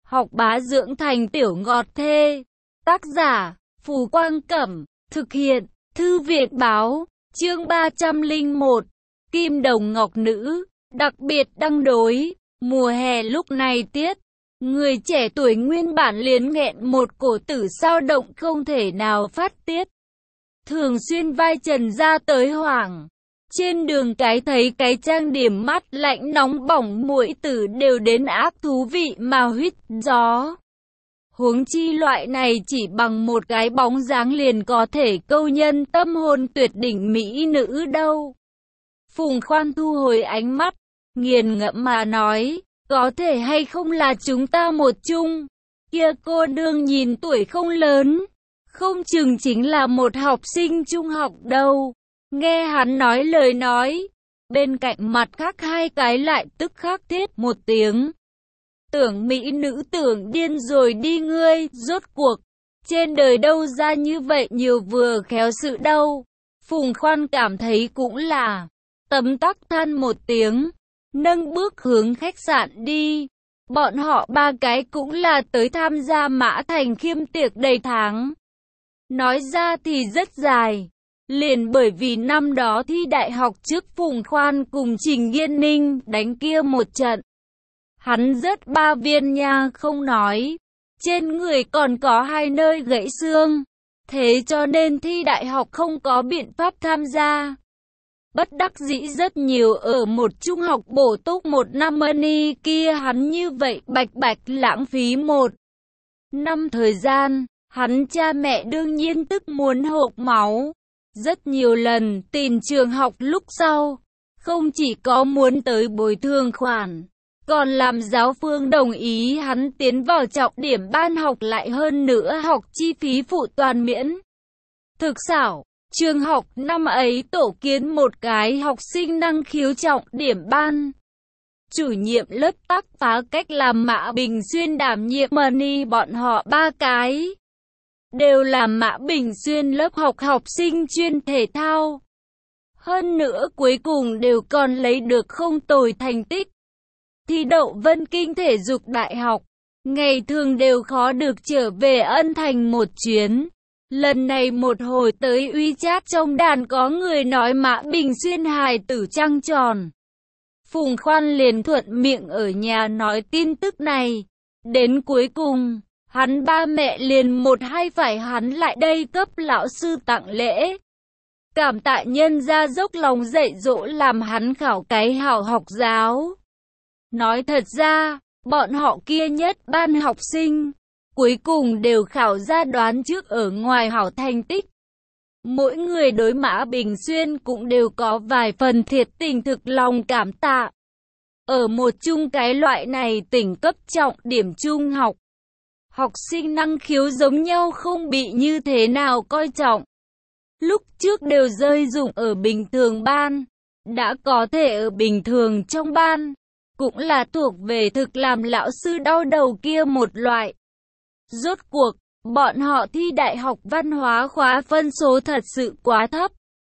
học bá dưỡng thành tiểu ngọt thê. Tác giả, Phù Quang Cẩm, thực hiện, Thư viện Báo, chương 301, Kim Đồng Ngọc Nữ, đặc biệt đăng đối, mùa hè lúc này tiết. Người trẻ tuổi nguyên bản liền nghẹn một cổ tử sao động không thể nào phát tiết. Thường xuyên vai trần ra tới hoảng. Trên đường cái thấy cái trang điểm mát lạnh nóng bỏng muội tử đều đến ác thú vị mà huýt gió. Huống chi loại này chỉ bằng một cái bóng dáng liền có thể câu nhân tâm hồn tuyệt đỉnh mỹ nữ đâu. Phùng Khoan thu hồi ánh mắt, nghiền ngẫm mà nói, có thể hay không là chúng ta một chung. Kia cô nương nhìn tuổi không lớn, không chừng chính là một học sinh trung học đâu. Nghe hắn nói lời nói, bên cạnh mặt khác hai cái lại tức khắc thiết một tiếng. Tưởng mỹ nữ tưởng điên rồi đi ngươi, rốt cuộc, trên đời đâu ra như vậy nhiều vừa khéo sự đâu. Phùng Khoan cảm thấy cũng là, tấm tắc than một tiếng, nâng bước hướng khách sạn đi. Bọn họ ba cái cũng là tới tham gia Mã Thành khiêm tiệc đầy tháng. Nói ra thì rất dài. Liền bởi vì năm đó thi đại học trước Phùng Khoan cùng Trình Yên Ninh đánh kia một trận. Hắn rớt 3 viên nha không nói. Trên người còn có 2 nơi gãy xương. Thế cho nên thi đại học không có biện pháp tham gia. Bất đắc dĩ rất nhiều ở một trung học bổ túc 1 năm ân kia hắn như vậy bạch bạch lãng phí 1 năm thời gian. Hắn cha mẹ đương nhiên tức muốn hộc máu. Rất nhiều lần tìm trường học lúc sau, không chỉ có muốn tới bồi thường khoản, còn làm giáo phương đồng ý hắn tiến vào trọng điểm ban học lại hơn nữa học chi phí phụ toàn miễn. Thực xảo, trường học năm ấy tổ kiến một cái học sinh năng khiếu trọng điểm ban. Chủ nhiệm lớp tác phá cách làm Mã Bình Xuyên đảm nhiệm money bọn họ ba cái. Đều là Mã Bình Xuyên lớp học sinh chuyên thể thao. Hơn nữa cuối cùng đều còn lấy được không tồi thành tích. Thi đậu Vân Kinh thể dục đại học. Ngày thường đều khó được trở về Ân Thành một chuyến. Lần này một hồi tới WeChat trong đàn có người nói Mã Bình Xuyên hài tử trăng tròn. Phùng Khoan liền thuận miệng ở nhà nói tin tức này. Đến cuối cùng, hắn ba mẹ liền một hai phải hắn lại đây cấp lão sư tặng lễ. Cảm tạ nhân ra dốc lòng dạy dỗ làm hắn khảo cái hảo học giáo. Nói thật ra, bọn họ kia nhất ban học sinh, cuối cùng đều khảo ra đoán trước ở ngoài hảo thành tích. Mỗi người đối Mã Bình Xuyên cũng đều có vài phần thiệt tình thực lòng cảm tạ. Ở một chung cái loại này tỉnh cấp trọng điểm trung học, học sinh năng khiếu giống nhau không bị như thế nào coi trọng. Lúc trước đều rơi dụng ở bình thường ban, đã có thể ở bình thường trong ban, cũng là thuộc về thực làm lão sư đau đầu kia một loại. Rốt cuộc, bọn họ thi đại học văn hóa khóa phân số thật sự quá thấp.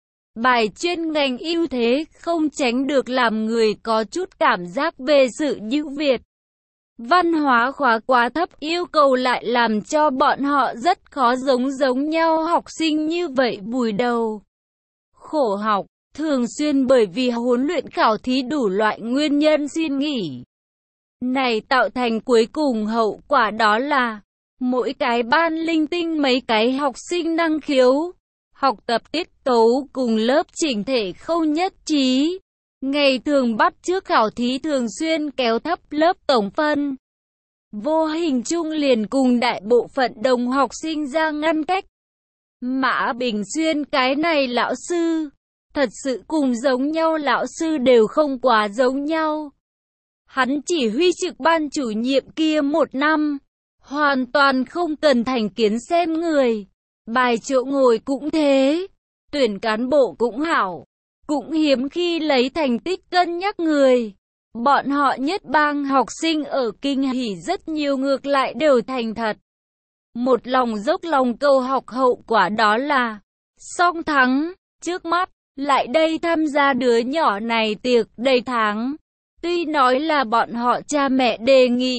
Bài chuyên ngành ưu thế không tránh được làm người có chút cảm giác về sự ưu việt. Văn hóa khóa quá thấp yêu cầu lại làm cho bọn họ rất khó giống nhau học sinh như vậy vùi đầu. Khổ học, thường xuyên bởi vì huấn luyện khảo thí đủ loại nguyên nhân xin nghỉ. Này tạo thành cuối cùng hậu quả đó là mỗi cái ban linh tinh mấy cái học sinh năng khiếu, học tập tiết tấu cùng lớp chỉnh thể không nhất trí. Ngày thường bắt trước khảo thí thường xuyên kéo thấp lớp tổng phân. Vô hình chung liền cùng đại bộ phận đồng học sinh ra ngăn cách. Mã Bình Xuyên cái này lão sư, thật sự cùng giống nhau lão sư đều không quá giống nhau. Hắn chỉ huy trực ban chủ nhiệm kia 1 năm, hoàn toàn không cần thành kiến xem người. Bài chỗ ngồi cũng thế, tuyển cán bộ cũng hảo, cũng hiếm khi lấy thành tích cân nhắc người. Bọn họ nhất bang học sinh ở kinh hỉ rất nhiều ngược lại đều thành thật. Một lòng dốc lòng cầu học hậu quả đó là song thắng, trước mắt, lại đây tham gia đứa nhỏ này tiệc đầy tháng. Tuy nói là bọn họ cha mẹ đề nghị,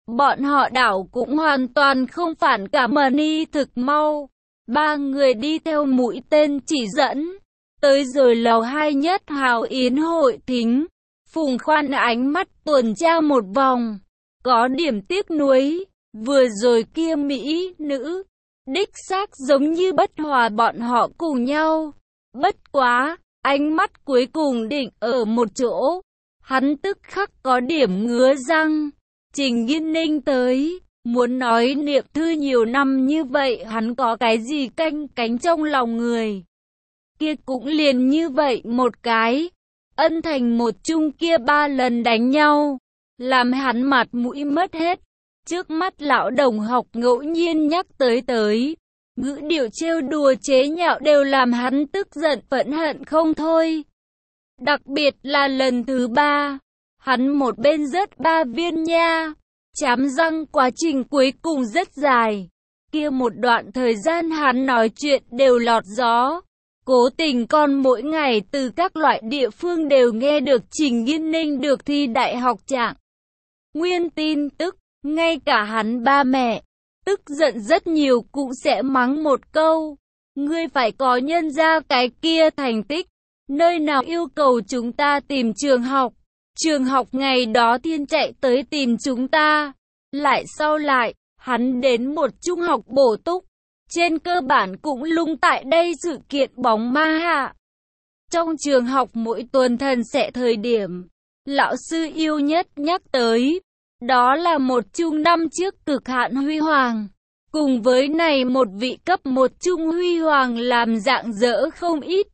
Bọn họ đảo cũng hoàn toàn không phản cảm ni thực mau. Ba người đi theo mũi tên chỉ dẫn. Tới rồi lầu 2 Nhất Hào Yến hội thính. Phùng Khoan ánh mắt tuần tra một vòng. Có điểm tiếc nuối. Vừa rồi kia mỹ nữ. Đích xác giống như bất hòa bọn họ cùng nhau. Bất quá, ánh mắt cuối cùng định ở một chỗ. Hắn tức khắc có điểm ngứa răng. Trình Nghiên Ninh tới, muốn nói niệm thư nhiều năm như vậy hắn có cái gì canh cánh trong lòng người. Kia cũng liền như vậy một cái. Ân thành một chung kia 3 lần đánh nhau. Làm hắn mặt mũi mất hết. Trước mắt lão đồng học ngẫu nhiên nhắc tới. Ngữ điệu trêu đùa chế nhạo đều làm hắn tức giận phẫn hận không thôi. Đặc biệt là lần thứ 3, hắn một bên rớt 3 viên nha, chám răng quá trình cuối cùng rất dài. Kia một đoạn thời gian hắn nói chuyện đều lọt gió. Cố tình còn mỗi ngày từ các loại địa phương đều nghe được Trình Nghiên Ninh được thi đại học trạng nguyên tin tức, ngay cả hắn ba mẹ. Tức giận rất nhiều cũng sẽ mắng một câu. Ngươi phải có nhân ra cái kia thành tích. Nơi nào yêu cầu chúng ta tìm trường học. Trường học ngày đó Thiên chạy tới tìm chúng ta. Lại sau lại, hắn đến một trung học bổ túc. Trên cơ bản cũng lung tại đây sự kiện bóng ma hạ. Trong trường học mỗi tuần thần sẽ thời điểm, lão sư yêu nhất nhắc tới. Đó là một trung năm trước cực hạn huy hoàng. Cùng với này một vị cấp một trung huy hoàng làm dạng dỡ không ít.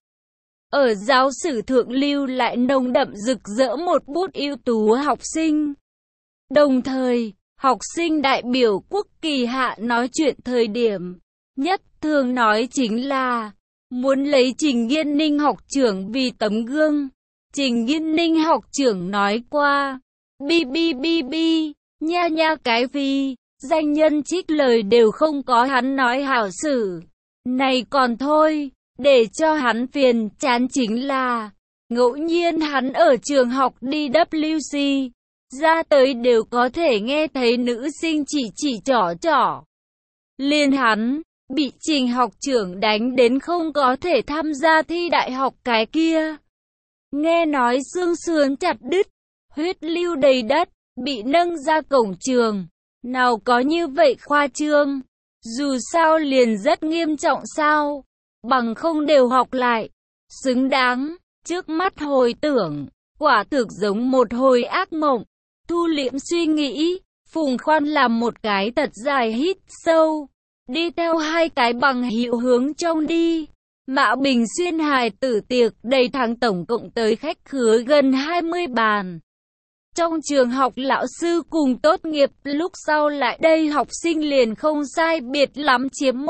Ở giáo sử thượng lưu lại nồng đậm rực rỡ một bút ưu tú học sinh. Đồng thời, học sinh đại biểu quốc kỳ hạ nói chuyện thời điểm, nhất thường nói chính là, muốn lấy Trình Nghiên Ninh học trưởng vì tấm gương. Trình Nghiên Ninh học trưởng nói qua, bi, nha cái phi, danh nhân trích lời đều không có hắn nói hảo xử. Này còn thôi, để cho hắn phiền chán chính là, ngẫu nhiên hắn ở trường học đi WC, ra tới đều có thể nghe thấy nữ sinh chỉ trỏ. Liên hắn, bị Trình học trưởng đánh đến không có thể tham gia thi đại học cái kia. Nghe nói xương sườn chặt đứt, huyết lưu đầy đất, bị nâng ra cổng trường. Nào có như vậy khoa trương, dù sao liền rất nghiêm trọng sao, bằng không đều học lại, xứng đáng, trước mắt hồi tưởng, quả thực giống một hồi ác mộng. Thu liễm suy nghĩ, Phùng Khoan làm một cái thật dài hít sâu, đi theo 2 cái bằng hữu hướng trong đi. Mạo Bình Xuyên hài tử tiệc đầy tháng tổng cộng tới khách khứa gần 20 bàn. Trong trường học lão sư cùng tốt nghiệp lúc sau lại đây học sinh liền không sai biệt lắm chiếm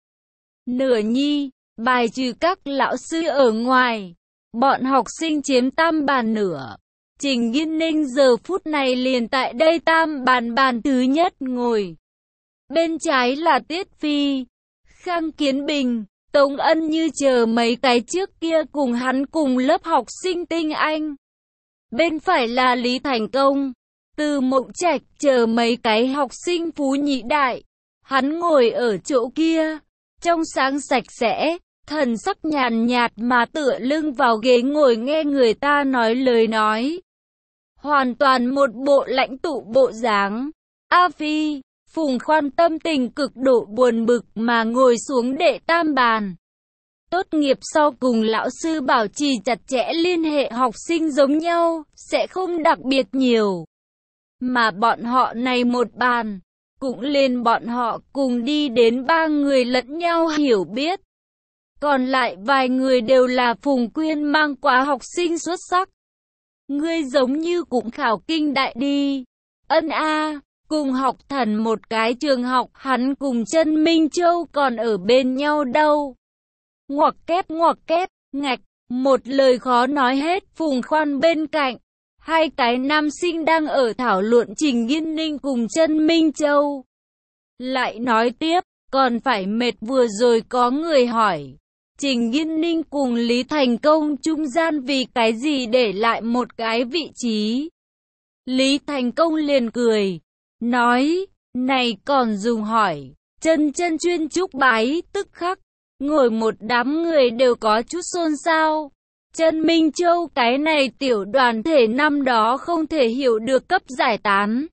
1/2 nhi, bài trừ các lão sư ở ngoài. Bọn học sinh chiếm tam bàn nửa. Trình Nghiên Ninh giờ phút này liền tại đây tam bàn thứ nhất ngồi. Bên trái là Tiết Phi, Khang Kiến Bình, Tống Ân Như chờ mấy cái trước kia cùng hắn cùng lớp học sinh tinh anh. Bên phải là Lý Thành Công, Từ Mộng Trạch chờ mấy cái học sinh phú nhị đại. Hắn ngồi ở chỗ kia, trong sáng sạch sẽ, thần sắc nhàn nhạt mà tựa lưng vào ghế ngồi nghe người ta nói lời nói. Hoàn toàn một bộ lãnh tụ bộ dáng. A Phi, Phùng Khoan tâm tình cực độ buồn bực mà ngồi xuống đệ tam bàn. Tốt nghiệp sau cùng lão sư bảo trì chặt chẽ liên hệ học sinh giống nhau, sẽ không đặc biệt nhiều. Mà bọn họ này một bàn, cũng lên bọn họ cùng đi đến 3 người lẫn nhau hiểu biết. Còn lại vài người đều là Phùng Quyên mang quá học sinh xuất sắc. Ngươi giống như cũng khảo kinh đại đi. Ân a, cùng học thần một cái trường học, hắn cùng Trân Minh Châu còn ở bên nhau đâu. Ngoặc kép, ngạch, một lời khó nói hết. Phùng Khoan bên cạnh, 2 cái nam sinh đang ở thảo luận Trình Nghiên Ninh cùng Trân Minh Châu. Lại nói tiếp, còn phải mệt vừa rồi có người hỏi. Trình Nghiên Ninh cùng Lý Thành Công trung gian vì cái gì để lại một cái vị trí. Lý Thành Công liền cười, nói, này còn dùng hỏi. Chân chân chuyên chúc bái, tức khắc, ngồi một đám người đều có chút xôn xao. Chân Minh Châu cái này tiểu đoàn thể năm đó không thể hiểu được cấp giải tán.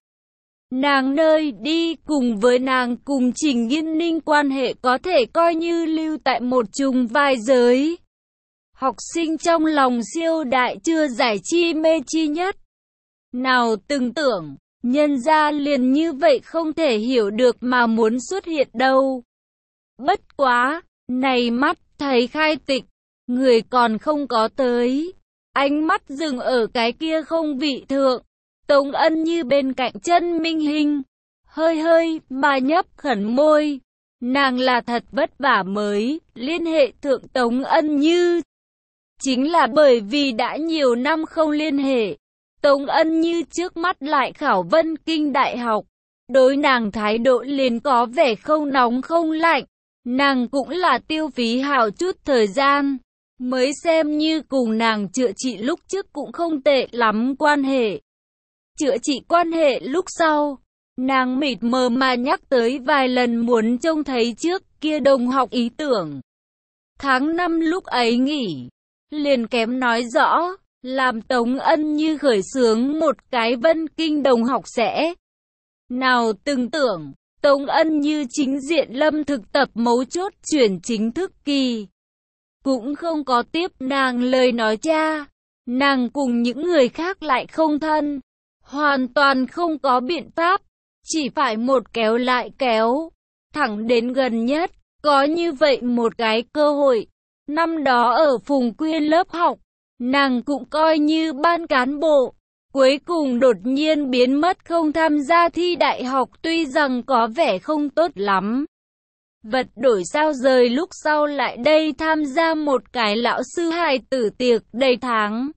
Nàng nơi đi cùng với nàng cùng Trình Nghiên Ninh quan hệ có thể coi như lưu tại một chung vai giới. Học sinh trong lòng siêu đại chưa giải chi mê chi nhất. Nào từng tưởng, nhân gia liền như vậy không thể hiểu được mà muốn xuất hiện đâu. Bất quá, này mắt thấy khai tịch, người còn không có tới. Ánh mắt dừng ở cái kia không vị thượng. Tống Ân Như bên cạnh Chân Minh Hinh, hơi mà nhấp khẩn môi. Nàng là thật vất vả mới liên hệ thượng Tống Ân Như. Chính là bởi vì đã nhiều năm không liên hệ, Tống Ân Như trước mắt lại khảo Vân Kinh Đại học. Đối nàng thái độ liền có vẻ không nóng không lạnh. Nàng cũng là tiêu phí hào chút thời gian, mới xem như cùng nàng chữa trị lúc trước cũng không tệ lắm quan hệ. Chữa trị quan hệ lúc sau, nàng mịt mờ mà nhắc tới vài lần muốn trông thấy trước kia đồng học ý tưởng. Tháng 5 lúc ấy nghỉ, liền kém nói rõ, làm Tống Ân Như khởi xướng một cái Vân Kinh đồng học sẽ. Nào từng tưởng, Tống Ân Như chính diện lâm thực tập mấu chốt chuyển chính thức kỳ. Cũng không có tiếp nàng lời nói cha, nàng cùng những người khác lại không thân. Hoàn toàn không có biện pháp, chỉ phải một kéo lại kéo, thẳng đến gần nhất, có như vậy một cái cơ hội. Năm đó ở Phùng Quyên lớp học, nàng cũng coi như ban cán bộ, cuối cùng đột nhiên biến mất không tham gia thi đại học tuy rằng có vẻ không tốt lắm. Vật đổi sao rời lúc sau lại đây tham gia một cái lão sư hài tử tiệc đầy tháng.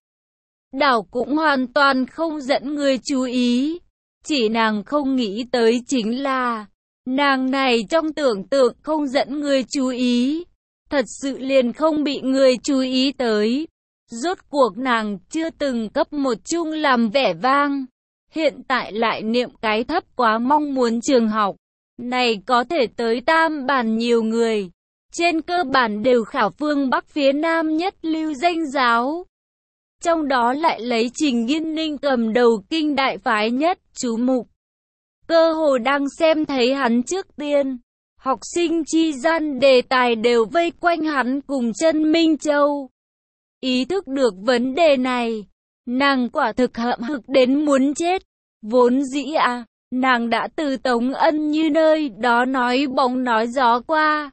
Đảo cũng hoàn toàn không dẫn người chú ý. Chỉ nàng không nghĩ tới chính là, nàng này trong tưởng tượng không dẫn người chú ý. Thật sự liền không bị người chú ý tới. Rốt cuộc nàng chưa từng cấp một chung làm vẻ vang. Hiện tại lại niệm cái thấp quá mong muốn trường học. Này có thể tới tam bản nhiều người. Trên cơ bản đều khảo phương Bắc phía Nam nhất lưu danh giáo. Trong đó lại lấy Trình Nghiên Ninh cầm đầu kinh đại phái nhất chú mục. Cơ hồ đang xem thấy hắn trước tiên. Học sinh chi gian đề tài đều vây quanh hắn cùng Chân Minh Châu. Ý thức được vấn đề này, nàng quả thực hậm hực đến muốn chết. Vốn dĩ nàng đã từ Tống Ân Như nơi đó nói bóng nói gió qua.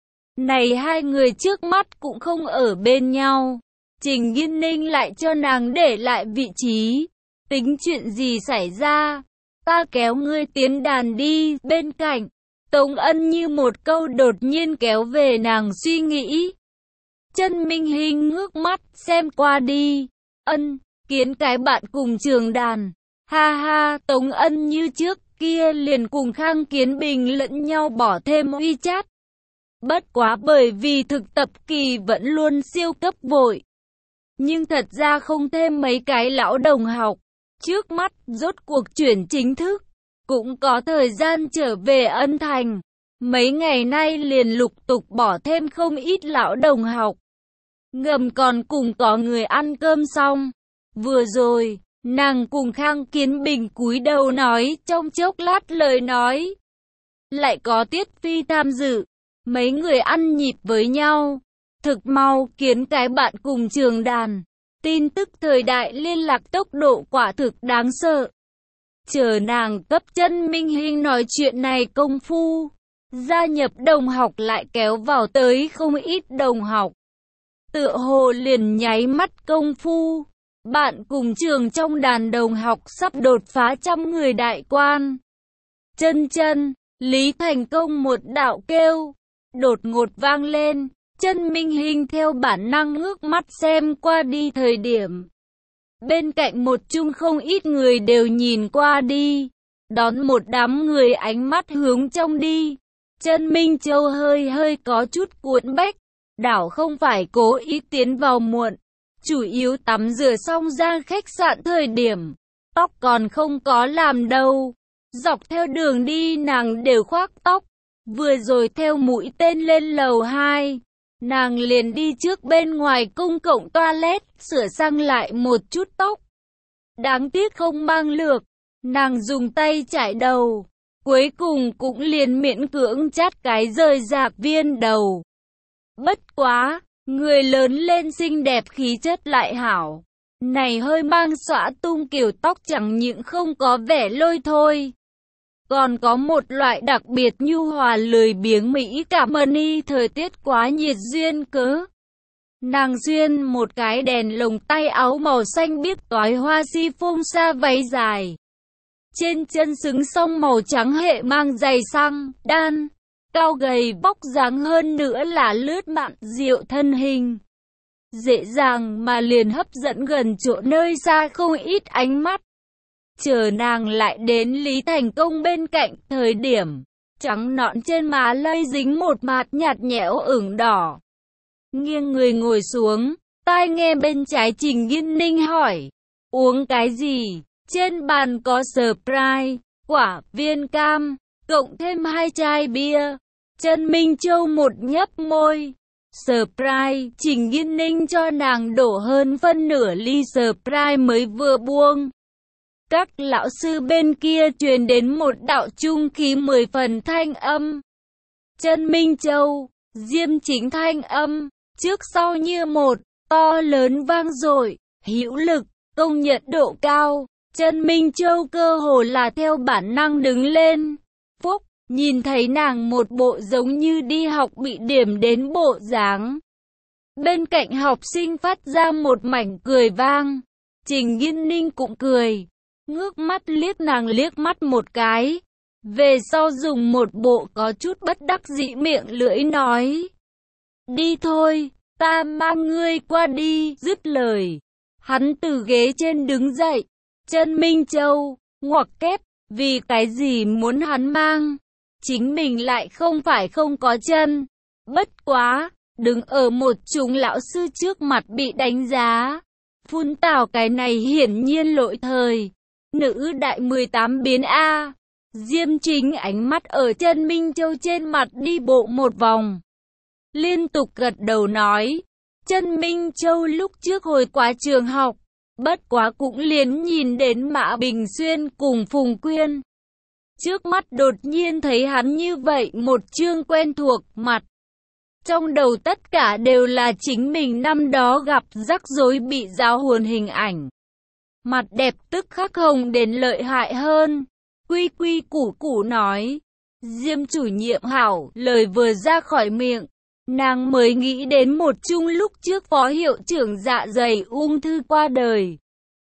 Này hai người trước mắt cũng không ở bên nhau. Trình Nghiên Ninh lại cho nàng để lại vị trí. Tính chuyện gì xảy ra? Ta kéo ngươi tiến đàn đi. Bên cạnh, Tống Ân Như một câu đột nhiên kéo về nàng suy nghĩ. Chân Minh Hinh ngước mắt xem qua đi. Ân, kiến cái bạn cùng trường đàn. Ha ha, Tống Ân Như trước kia liền cùng Khang Kiến Bình lẫn nhau bỏ thêm WeChat. Bất quá bởi vì thực tập kỳ vẫn luôn siêu cấp vội. Nhưng thật ra không thêm mấy cái lão đồng học. Trước mắt rốt cuộc chuyển chính thức. Cũng có thời gian trở về Ân Thành. Mấy ngày nay liền lục tục bỏ thêm không ít lão đồng học. Ngầm còn cùng có người ăn cơm xong. Vừa rồi, nàng cùng Khang Kiến Bình cúi đầu nói trong chốc lát lời nói. Lại có Tiết Phi tham dự. Mấy người ăn nhịp với nhau. Thực mau kiến cái bạn cùng trường đàn. Tin tức thời đại liên lạc tốc độ quả thực đáng sợ. Chờ nàng cấp Chân Minh Hinh nói chuyện này công phu. Gia nhập đồng học lại kéo vào tới không ít đồng học. Tựa hồ liền nháy mắt công phu. Bạn cùng trường trong đàn đồng học sắp đột phá 100 người đại quan. Chân chân, Lý Thành Công một đạo kêu. Đột ngột vang lên. Chân Minh Hinh theo bản năng ngước mắt xem qua đi thời điểm. Bên cạnh một chung không ít người đều nhìn qua đi. Đón một đám người ánh mắt hướng trong đi. Chân Minh Châu hơi có chút cuốn bách. Đảo không phải cố ý tiến vào muộn. Chủ yếu tắm rửa xong ra khách sạn thời điểm. Tóc còn không có làm đâu. Dọc theo đường đi nàng đều khoác tóc. Vừa rồi theo mũi tên lên lầu 2, nàng liền đi trước bên ngoài công cộng toilet, sửa sang lại một chút tóc. Đáng tiếc không mang lược, nàng dùng tay chải đầu, cuối cùng cũng liền miễn cưỡng chát cái rời rạc viên đầu. Bất quá, người lớn lên xinh đẹp khí chất lại hảo, này hơi mang xõa tung kiểu tóc chẳng những không có vẻ lôi thôi, còn có một loại đặc biệt nhu hòa lười biếng mỹ cảm y thời tiết quá nhiệt duyên cớ. Nàng xuyên một cái đèn lồng tay áo màu xanh biếc toái hoa si phông sa váy dài. Trên chân xứng song màu trắng hệ mang giày xăng, đan, cao gầy vóc dáng hơn nữa là lướt mạn diệu thân hình. Dễ dàng mà liền hấp dẫn gần chỗ nơi xa không ít ánh mắt. Chờ nàng lại đến Lý Thành Công bên cạnh thời điểm, trắng nõn trên má lây dính một mạt nhạt nhẽo ửng đỏ. Nghiêng người ngồi xuống, tai nghe bên trái Trình Nghiên Ninh hỏi, uống cái gì? Trên bàn có Sprite, quả, viên cam, cộng thêm 2 chai bia. Trần Minh Châu một nhấp môi. Sprite, Trình Nghiên Ninh cho nàng đổ hơn phân nửa ly Sprite mới vừa buông. Các lão sư bên kia truyền đến một đạo trung khí 10 phần thanh âm. Trần Minh Châu, Diêm Chính thanh âm, trước sau như một, to lớn vang dội, hữu lực, công nhận độ cao. Trần Minh Châu cơ hồ là theo bản năng đứng lên. Phúc, nhìn thấy nàng một bộ giống như đi học bị điểm đến bộ dáng. Bên cạnh học sinh phát ra một mảnh cười vang. Trình Nghiên Ninh cũng cười, ngước mắt liếc nàng liếc mắt một cái. Về sau dùng một bộ có chút bất đắc dĩ miệng lưỡi nói. Đi thôi, ta mang ngươi qua đi, dứt lời. Hắn từ ghế trên đứng dậy. Trần Minh Châu, ngoặc kép, vì cái gì muốn hắn mang? Chính mình lại không phải không có chân. Bất quá, đứng ở một chúng lão sư trước mặt bị đánh giá. Phun tào cái này hiển nhiên lỗi thời. Nữ đại 18 biến A. Diêm Chính ánh mắt ở Trần Minh Châu trên mặt đi bộ một vòng. Liên tục gật đầu nói. Trần Minh Châu lúc trước hồi qua trường học. Bất quá cũng liền nhìn đến Mã Bình Xuyên cùng Phùng Quyên. Trước mắt đột nhiên thấy hắn như vậy một chương quen thuộc mặt. Trong đầu tất cả đều là chính mình năm đó gặp rắc rối bị giáo huấn hình ảnh. Mặt đẹp tức khắc hồng đến lợi hại hơn. Quy quy củ củ nói. Diêm chủ nhiệm hảo, lời vừa ra khỏi miệng. Nàng mới nghĩ đến một chung lúc trước phó hiệu trưởng dạ dày ung thư qua đời.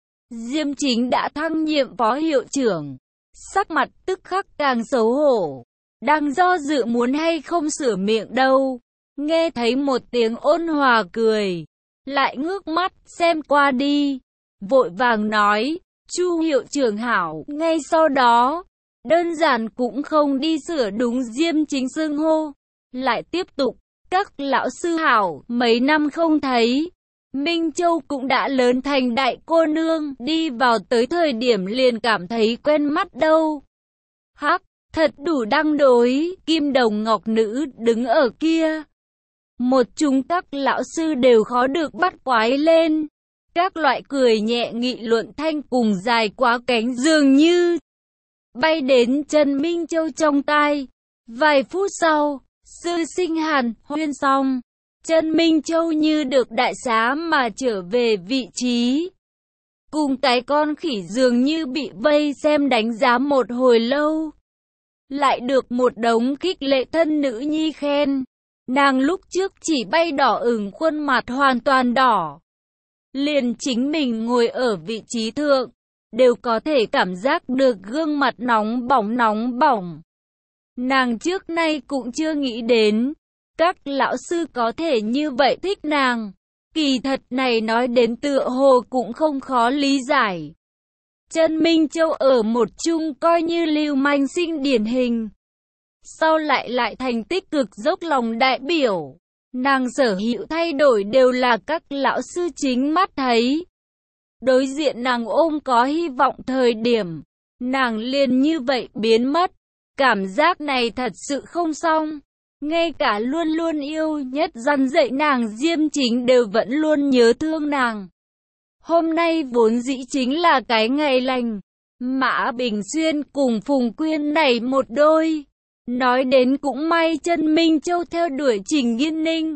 Diêm Chính đã thăng nhiệm phó hiệu trưởng. Sắc mặt tức khắc càng xấu hổ. Đang do dự muốn hay không sửa miệng đâu. Nghe thấy một tiếng ôn hòa cười. Lại ngước mắt xem qua đi. Vội vàng nói. Chu hiệu trưởng hảo. Ngay sau đó. Đơn giản cũng không đi sửa đúng Diêm Chính xưng hô. Lại tiếp tục. Các lão sư hảo, mấy năm không thấy. Minh Châu cũng đã lớn thành đại cô nương, đi vào tới thời điểm liền cảm thấy quen mắt đâu. Hắc, thật đủ đăng đối, kim đồng ngọc nữ đứng ở kia. Một chúng các lão sư đều khó được bắt quái lên. Các loại cười nhẹ nghị luận thanh cùng dài quá cánh dường như bay đến Trần Minh Châu trong tai. Vài phút sau, sư sinh hàn huyên xong, Trần Minh Châu như được đại xá mà trở về vị trí. Cùng cái con khỉ dường như bị vây xem đánh giá một hồi lâu. Lại được một đống khích lệ thân nữ nhi khen. Nàng lúc trước chỉ bay đỏ ửng khuôn mặt hoàn toàn đỏ. Liền chính mình ngồi ở vị trí thượng, đều có thể cảm giác được gương mặt nóng bỏng nóng bỏng. Nàng trước nay cũng chưa nghĩ đến, các lão sư có thể như vậy thích nàng. Kỳ thật này nói đến tựa hồ cũng không khó lý giải. Trần Minh Châu ở một chung coi như lưu manh sinh điển hình. Sau lại thành tích cực dốc lòng đại biểu. Nàng sở hữu thay đổi đều là các lão sư chính mắt thấy. Đối diện nàng ôm có hy vọng thời điểm. nàng liền như vậy biến mất. Cảm giác này thật sự không xong. Ngay cả luôn luôn yêu nhất răn dạy nàng Diêm Chính đều vẫn luôn nhớ thương nàng. Hôm nay vốn dĩ chính là cái ngày lành. Mã Bình Xuyên cùng Phùng Quyên nảy một đôi. Nói đến cũng may Chân Minh Châu theo đuổi Trình Nghiên Ninh.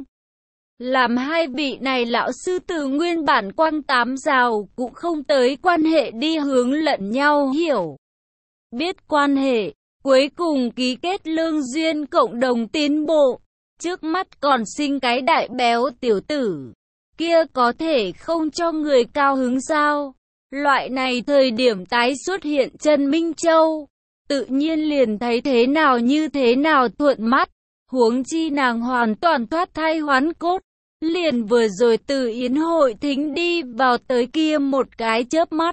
Làm hai vị này lão sư từ nguyên bản quăng tám rào cũng không tới quan hệ đi hướng lẫn nhau hiểu. Biết quan hệ, cuối cùng ký kết lương duyên cộng đồng tiến bộ. Trước mắt còn sinh cái đại béo tiểu tử. Kia có thể không cho người cao hứng sao? Loại này thời điểm tái xuất hiện Chân Minh Châu. Tự nhiên liền thấy thế nào như thế nào thuận mắt. Huống chi nàng hoàn toàn thoát thai hoán cốt. Liền vừa rồi từ yến hội thính đi vào tới kia một cái chớp mắt.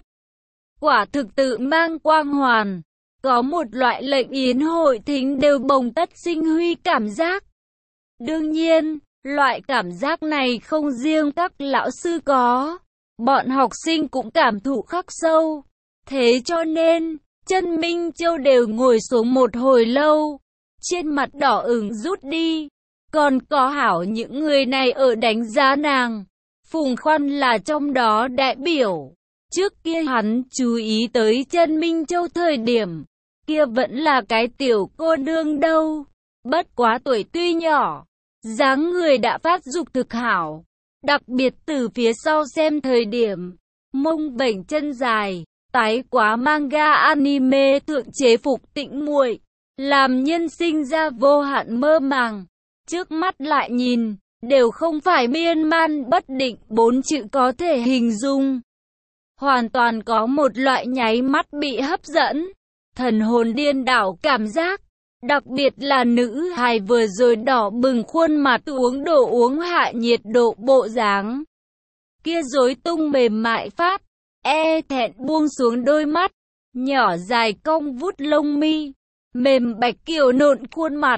Quả thực tự mang quang hoàn. Có một loại lệnh yến hội thính đều bồng tất sinh huy cảm giác. Đương nhiên, loại cảm giác này không riêng các lão sư có. Bọn học sinh cũng cảm thụ khắc sâu. Thế cho nên, Chân Minh Châu đều ngồi xuống một hồi lâu. Trên mặt đỏ ửng rút đi. Còn có hảo những người này ở đánh giá nàng. Phùng Khoăn là trong đó đại biểu. Trước kia hắn chú ý tới Chân Minh Châu thời điểm. Kia vẫn là cái tiểu cô nương đâu. Bất quá tuổi tuy nhỏ. Dáng người đã phát dục thực hảo. Đặc biệt từ phía sau xem thời điểm. Mông vểnh chân dài. Tái quá manga anime thượng chế phục tĩnh muội. Làm nhân sinh ra vô hạn mơ màng. Trước mắt lại nhìn, đều không phải miên man bất định 4 chữ có thể hình dung. Hoàn toàn có một loại nháy mắt bị hấp dẫn, thần hồn điên đảo cảm giác. Đặc biệt là nữ hài vừa rồi đỏ bừng khuôn mặt uống đồ uống hạ nhiệt độ bộ dáng. Kia rối tung mềm mại phát, thẹn buông xuống đôi mắt, nhỏ dài cong vút lông mi, mềm bạch kiều nộn khuôn mặt.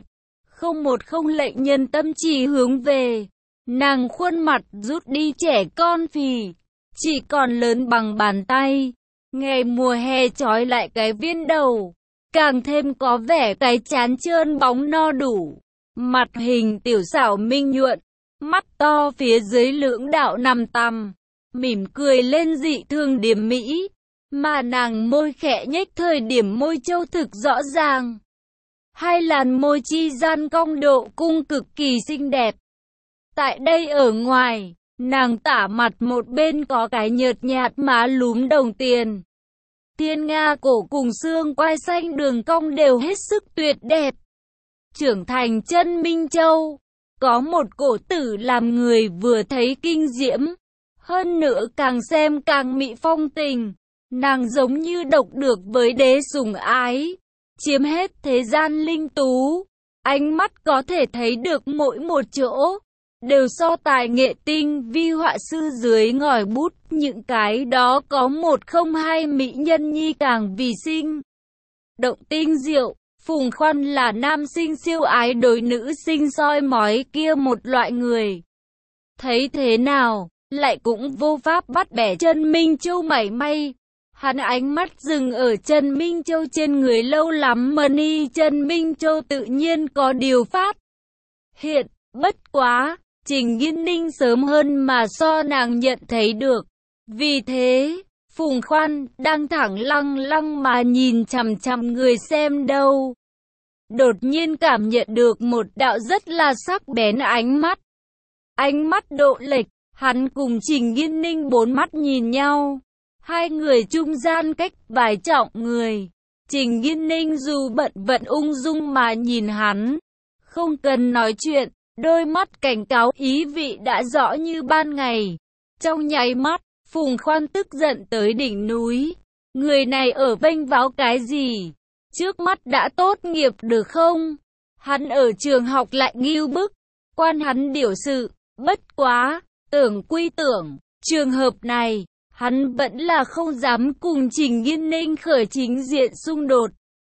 Không lệnh nhân tâm chỉ hướng về. Nàng khuôn mặt rút đi trẻ con phì, chỉ còn lớn bằng bàn tay. Ngày mùa hè trói lại cái viên đầu, càng thêm có vẻ cái trán trơn bóng no đủ. Mặt hình tiểu xảo minh nhuận, mắt to phía dưới lưỡng đạo nằm tằm, mỉm cười lên dị thường điểm mỹ. Mà nàng môi khẽ nhếch thời điểm môi châu thực rõ ràng. Hai làn môi chi gian cong độ cung cực kỳ xinh đẹp. Tại đây ở ngoài, nàng tả mặt một bên có cái nhợt nhạt má lúm đồng tiền. Thiên nga cổ cùng xương quai xanh đường cong đều hết sức tuyệt đẹp. Trưởng thành Chân Minh Châu, có một cổ tử làm người vừa thấy kinh diễm. Hơn nữa càng xem càng mị phong tình. Nàng giống như độc được với đế sủng ái. Chiếm hết thế gian linh tú, ánh mắt có thể thấy được mỗi một chỗ, đều so tài nghệ tinh vi họa sư dưới ngòi bút, những cái đó có một không hai mỹ nhân nhi càng vì sinh. Động tinh diệu, Phùng Khoăn là nam sinh siêu ái đối nữ sinh soi mói kia một loại người. Thấy thế nào, lại cũng vô pháp bắt bẻ Chân Minh Châu mảy may. Hắn ánh mắt dừng ở Chân Minh Châu trên người lâu lắm mà ni Chân Minh Châu tự nhiên có điều phát hiện, bất quá, Trình Nghiên Ninh sớm hơn mà so nàng nhận thấy được. Vì thế, Phùng Khoăn đang thẳng lăng lăng mà nhìn chằm chằm người xem đâu. Đột nhiên cảm nhận được một đạo rất là sắc bén ánh mắt. Ánh mắt độ lệch, hắn cùng Trình Nghiên Ninh bốn mắt nhìn nhau. Hai người trung gian cách vài trọng người. Trình Nghiên Ninh dù bận vận ung dung mà nhìn hắn. Không cần nói chuyện, đôi mắt cảnh cáo ý vị đã rõ như ban ngày. Trong nháy mắt, Phùng Khoăn tức giận tới đỉnh núi. Người này ở vênh váo cái gì? Trước mắt đã tốt nghiệp được không? Hắn ở trường học lại nghiêu bức. Quan hắn điều sự, bất quá, tưởng quy tưởng, trường hợp này. Hắn vẫn là không dám cùng Trình Nghiên Ninh khởi chính diện xung đột.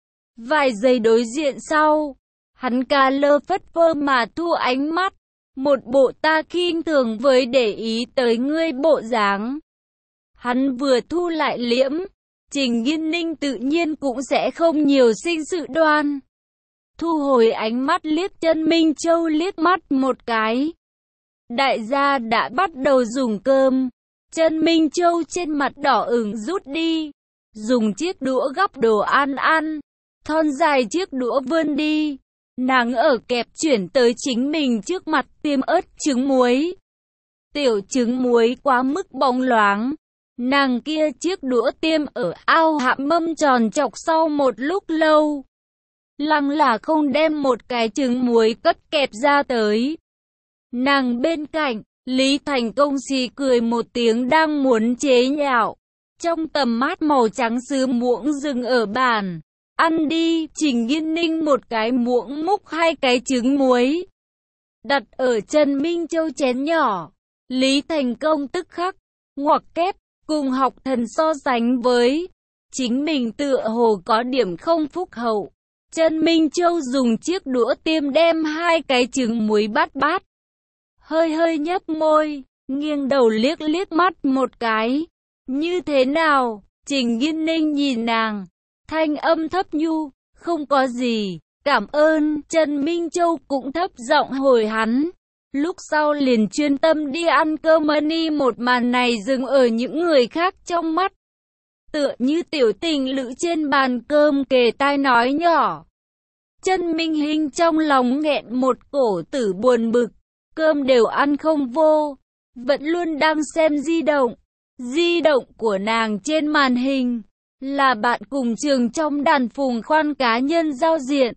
Vài giây đối diện sau, hắn ca lơ phất phơ mà thu ánh mắt. Một bộ ta khinh thường với để ý tới ngươi bộ dáng. Hắn vừa thu lại liễm, Trình Nghiên Ninh tự nhiên cũng sẽ không nhiều sinh sự đoan. Thu hồi ánh mắt liếc Chân Minh Châu liếc mắt một cái. Đại gia đã bắt đầu dùng cơm. Chân Minh Châu trên mặt đỏ ửng rút đi. Dùng chiếc đũa gắp đồ ăn ăn. Thon dài chiếc đũa vươn đi. Nàng ở kẹp chuyển tới chính mình trước mặt tiêm ớt trứng muối. Tiểu trứng muối quá mức bóng loáng. Nàng kia chiếc đũa tiêm ở ao hạ mâm tròn trọc sau một lúc lâu. Lăng là không đem một cái trứng muối cất kẹp ra tới. Nàng bên cạnh, Lý Thành Công xì cười một tiếng đang muốn chế nhạo. Trong tầm mắt màu trắng sứ muỗng dừng ở bàn. Ăn đi, Trình Nghiên Ninh một cái muỗng múc hai cái trứng muối. Đặt ở Trần Minh Châu chén nhỏ. Lý Thành Công tức khắc, ngoặc kép, cùng học thần so sánh với. Chính mình tựa hồ có điểm không phúc hậu. Trần Minh Châu dùng chiếc đũa tiêm đem hai cái trứng muối bát bát. Hơi nhấp môi, nghiêng đầu liếc liếc mắt một cái. Như thế nào? Trình Nghiên Ninh nhìn nàng. Thanh âm thấp nhu, không có gì, cảm ơn. Trần Minh Châu cũng thấp giọng hồi hắn. Lúc sau liền chuyên tâm đi ăn cơm. Ni một màn này dừng ở những người khác trong mắt. Tựa như tiểu tình lữ trên bàn cơm kề tai nói nhỏ. Trần Minh Hinh trong lòng nghẹn một cổ tử buồn bực. Cơm đều ăn không vô. Vẫn luôn đang xem di động. Di động của nàng trên màn hình. Là bạn cùng trường trong đàn Phùng Khoan cá nhân giao diện.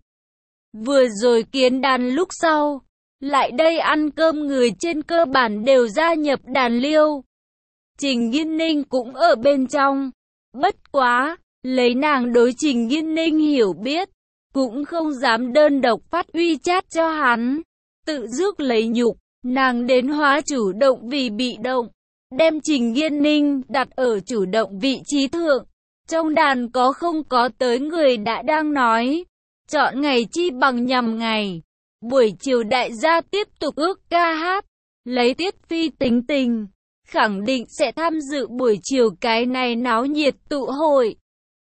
Vừa rồi kiến đàn lúc sau. Lại đây ăn cơm người trên cơ bản đều gia nhập đàn liêu. Trình Nghiên Ninh cũng ở bên trong. Bất quá, lấy nàng đối Trình Nghiên Ninh hiểu biết. Cũng không dám đơn độc phát uy chat cho hắn. Tự rước lấy nhục, nàng đến hóa chủ động vì bị động. Đem Trình Nghiên Ninh đặt ở chủ động vị trí thượng. Trong đàn có không có tới người đã đang nói. Chọn ngày chi bằng nhằm ngày. Buổi chiều đại gia tiếp tục ước ca hát. Lấy Tiết Phi tính tình. Khẳng định sẽ tham dự buổi chiều cái này náo nhiệt tụ hội.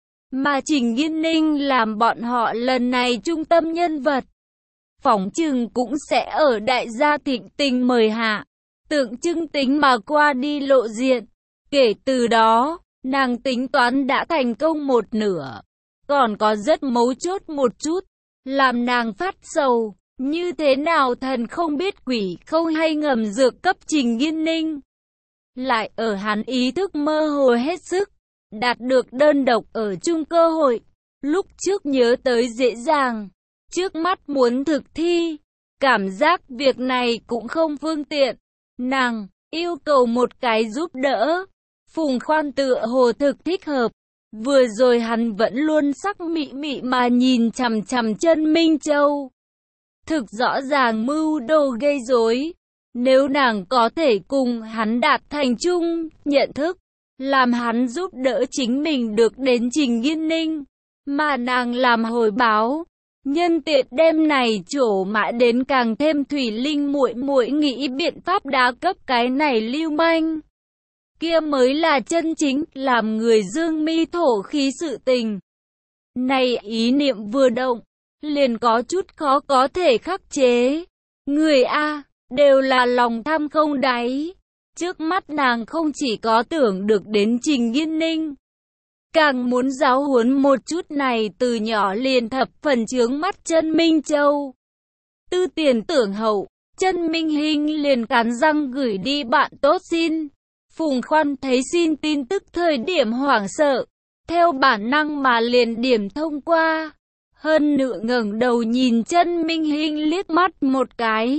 Mà Trình Nghiên Ninh làm bọn họ lần này trung tâm nhân vật. Phỏng chừng cũng sẽ ở đại gia thịnh tình mời hạ. Tượng trưng tính mà qua đi lộ diện. Kể từ đó, nàng tính toán đã thành công một nửa. Còn có rất mấu chốt một chút. Làm nàng phát sầu. Như thế nào thần không biết quỷ không hay ngầm dược cấp Trình Nghiên Ninh. Lại ở hắn ý thức mơ hồ hết sức. Đạt được đơn độc ở chung cơ hội. Lúc trước nhớ tới dễ dàng. Trước mắt muốn thực thi. Cảm giác việc này cũng không phương tiện. Nàng yêu cầu một cái giúp đỡ. Phùng Khoan tựa hồ thực thích hợp. Vừa rồi hắn vẫn luôn sắc mị mị mà nhìn chằm chằm Chân Minh Châu. Thực rõ ràng mưu đồ gây rối. Nếu nàng có thể cùng hắn đạt thành chung nhận thức, làm hắn giúp đỡ chính mình được đến Trình Nghiên Ninh, mà nàng làm hồi báo, nhân tiện đêm này trổ mã đến càng thêm Thủy Linh muội muội nghĩ biện pháp đá cấp cái này lưu manh. Kia mới là chân chính làm người dương mi thổ khí sự tình. Này ý niệm vừa động, liền có chút khó có thể khắc chế. Người A, đều là lòng tham không đáy. Trước mắt nàng không chỉ có tưởng được đến Trình Nghiên Ninh, càng muốn giáo huấn một chút này từ nhỏ liền thập phần chướng mắt Chân Minh Châu. Tư tiền tưởng hậu, Chân Minh Hinh liền cắn răng gửi đi bạn tốt xin. Phùng Khoan thấy xin tin tức thời điểm hoảng sợ, theo bản năng mà liền điểm thông qua. Hơn nữa ngẩng đầu nhìn Chân Minh Hinh liếc mắt một cái.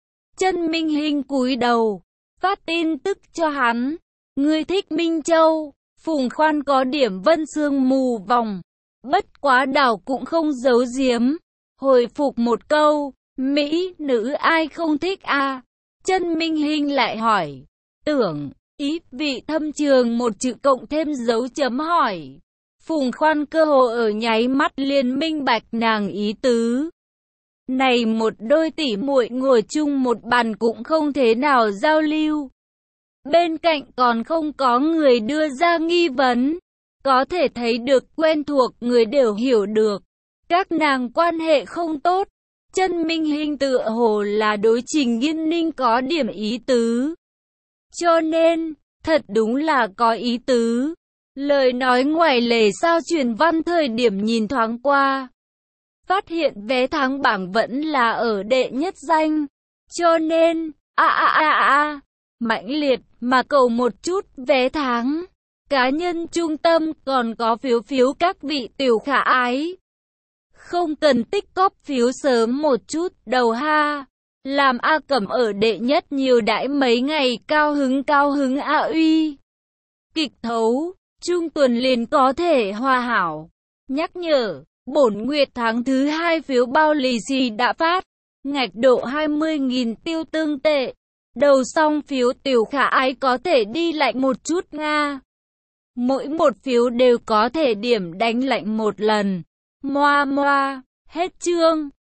Chân Minh Hinh cúi đầu, phát tin tức cho hắn. Ngươi thích Minh Châu. Phùng Khoan có điểm vân sương mù vòng. Bất quá đảo cũng không giấu giếm. Hồi phục một câu, Mỹ nữ ai không thích a? Chân Minh Hinh lại hỏi. Tưởng, ý vị thâm trường một chữ cộng thêm dấu chấm hỏi. Phùng Khoan cơ hồ ở nháy mắt liền minh bạch nàng ý tứ. Này một đôi tỷ muội ngồi chung một bàn cũng không thế nào giao lưu. Bên cạnh còn không có người đưa ra nghi vấn. Có thể thấy được quen thuộc người đều hiểu được. Các nàng quan hệ không tốt. Chân Minh Hinh tựa hồ là đối Trình Nghiên Ninh có điểm ý tứ. Cho nên, thật đúng là có ý tứ. Lời nói ngoài lề sao truyền văn thời điểm nhìn thoáng qua. Phát hiện vé tháng bảng vẫn là ở đệ nhất danh. Cho nên, mãnh liệt mà cầu một chút vé tháng. Cá nhân trung tâm còn có phiếu phiếu các vị tiểu khả ái. Không cần tích cóp phiếu sớm một chút đầu ha. Làm A Cẩm ở đệ nhất nhiều đãi mấy ngày cao hứng A Uy. Kịch thấu, trung tuần liền có thể hòa hảo. Nhắc nhở, bổn nguyệt tháng thứ 2 phiếu bao lì xì đã phát. Ngạch độ 20.000 tiêu tương tệ. Đầu xong phiếu tiểu khả ái có thể đi lạnh một chút Nga. Mỗi một phiếu đều có thể điểm đánh lạnh một lần. Moa, hết chương.